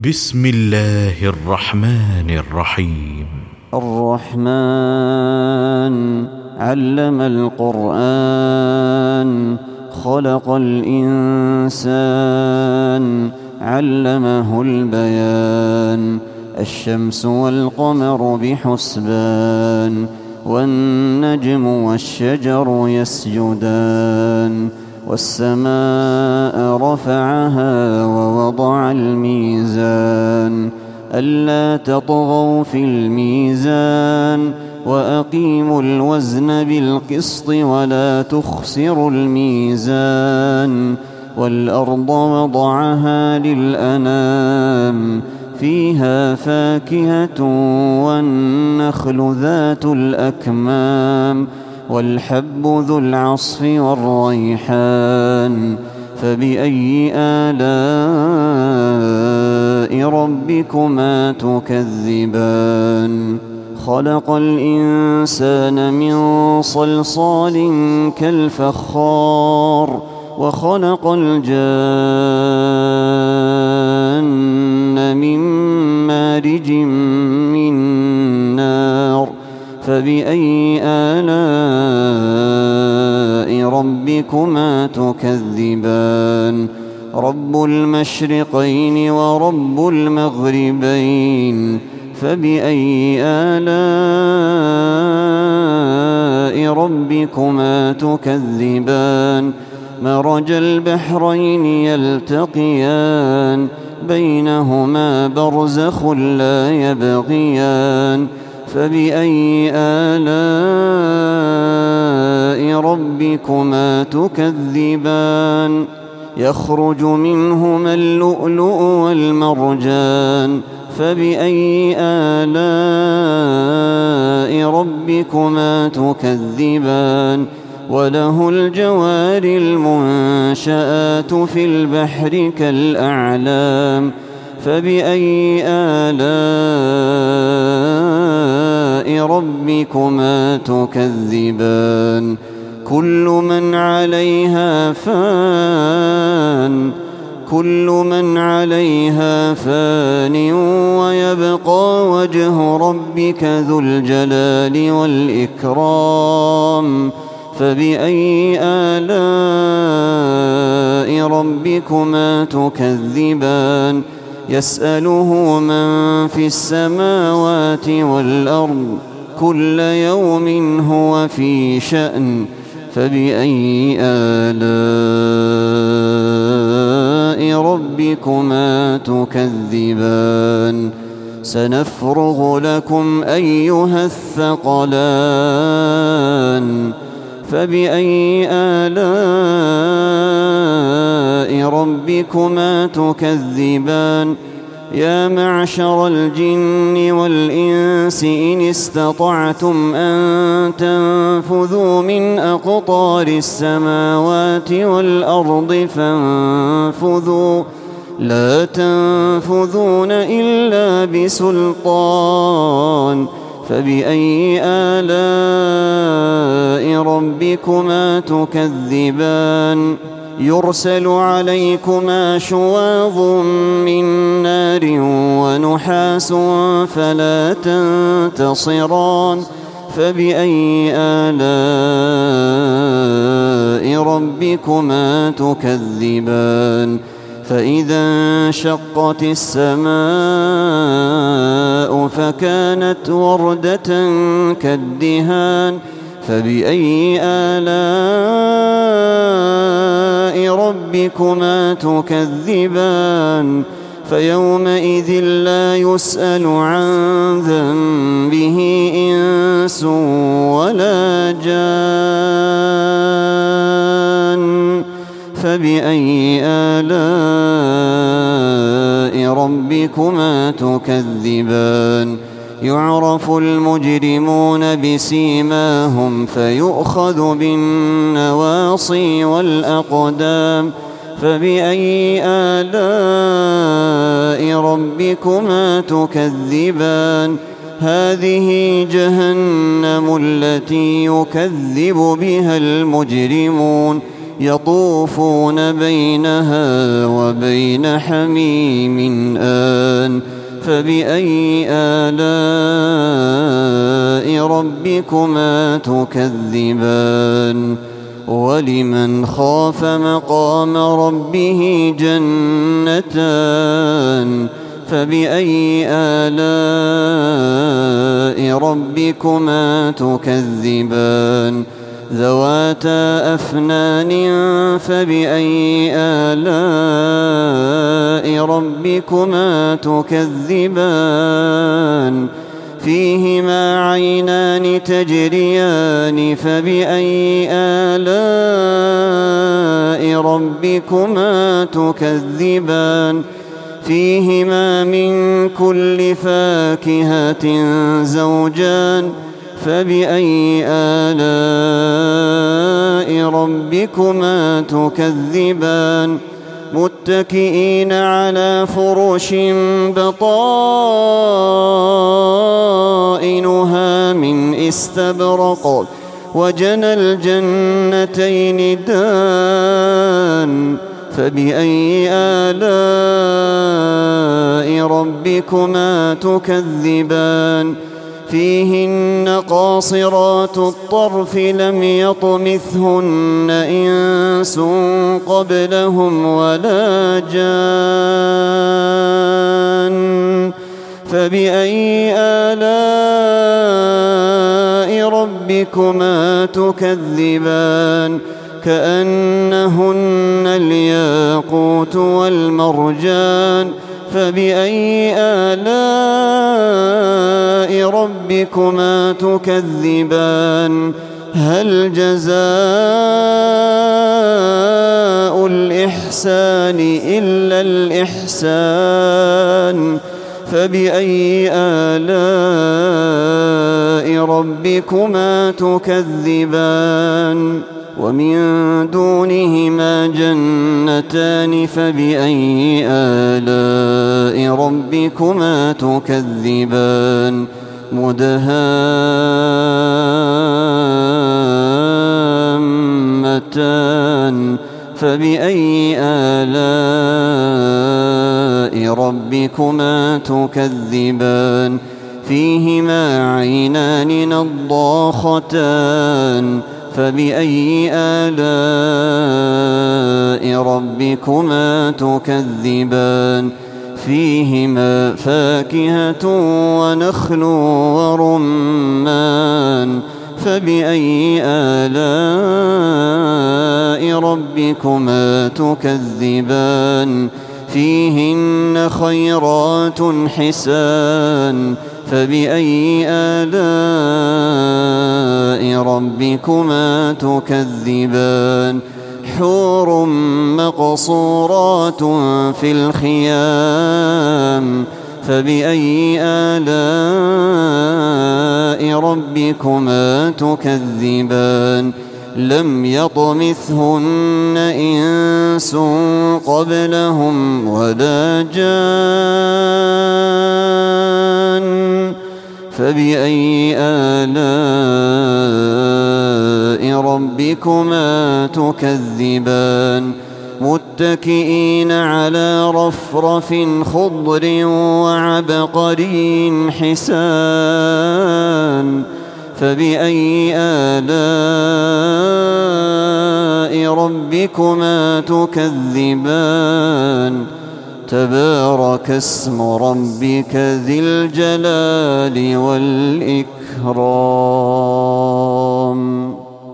بسم الله الرحمن الرحيم. الرحمن علم القرآن خلق الإنسان علمه البيان. الشمس والقمر بحسبان والنجم والشجر يسجدان. والسماء رفعها ووضع الميزان ألا تطغوا في الميزان وأقيموا الوزن بالقسط ولا تخسروا الميزان. والأرض وضعها للأنام فيها فاكهة والنخل ذات الأكمام والحب ذو العصف والريحان. فبأي آلاء ربكما تكذبان؟ خلق الإنسان من صلصال كالفخار وخلق الجان من مارج من نار. فبأي آلاء ربكما تكذبان؟ رب المشرقين ورب المغربين. فبأي آلاء ربكما تكذبان؟ مرج البحرين يلتقيان بينهما برزخ لا يبغيان. فبأي آلاء ربكما تكذبان؟ يخرج منهما اللؤلؤ والمرجان. فبأي آلاء ربكما تكذبان؟ وله الجوار المنشآت في البحر كالأعلام. فبأي آلاء ربكما تكذبان؟ كل من عليها فان ويبقى وجه ربك ذو الجلال والإكرام. فبأي آلاء ربكما تكذبان؟ يسأله من في السماوات والأرض كل يوم هو في شأن. فبأي آلاء ربكما تكذبان؟ سنفرغ لكم أيها الثقلان. فبأي آلاء ربكما تكذبان؟ يا معشر الجن والإنس إن استطعتم أن تنفذوا من أقطار السماوات والأرض فانفذوا لا تنفذون إلا بسلطان. فبأي آلاء ربكما تكذبان؟ يرسل عليكما شواظ من نار ونحاس فلا تنتصران. فبأي آلاء ربكما تكذبان؟ فإذا انشقت السماء فكانت وردة كالدهان. فبأي آلاء ربكما تكذبان؟ فيومئذ لا يسأل عن ذنبه إنس ولا جان. فبأي آلاء ربكما تكذبان؟ يعرف المجرمون بسيماهم فيؤخذ بالنواصي والأقدام. فبأي آلاء ربكما تكذبان؟ هذه جهنم التي يكذب بها المجرمون يطوفون بينها وبين حميم آن فبأي آلاء ربكما تكذبان ولمن خاف مقام ربه جنتان فبأي آلاء ربكما تكذبان ذواتا أفنان فبأي آلاء ربكما تكذبان فيهما عينان تجريان فبأي آلاء ربكما تكذبان فيهما من كل فاكهة زوجان فبأي آلاء ربكما تكذبان متكئين على فرش بطائنها من استبرق وجنى الجنتين دان فبأي آلاء ربكما تكذبان فيهن قاصرات الطرف لم يطمثهن إنس قبلهم ولا جان فبأي آلاء ربكما تكذبان كأنهن الياقوت والمرجان فبأي آلاء ربكما تكذبان هل جزاء الإحسان إلا الإحسان فبأي آلاء ربكما تكذبان ومن دونهما جنتان فبأي آلاء ربكما تكذبان مدهامتان فبأي آلاء ربكما تكذبان فيهما عينان نضاختان فبأي آلاء ربكما تكذبان فيهما فاكهة ونخل ورمان فبأي آلاء ربكما تكذبان فيهن خيرات حسان فبأي آلاء ربكما تكذبان حور مقصورات في الخيام فبأي آلاء ربكما تكذبان لم يطمثهن إنس قبلهم ولا جان فبأي آلاء ربكما تكذبان متكئين على رفرف خضر وعبقري حسان فبأي آلاء ربكما تكذبان تبارك اسم ربك ذي الجلال والإكرام.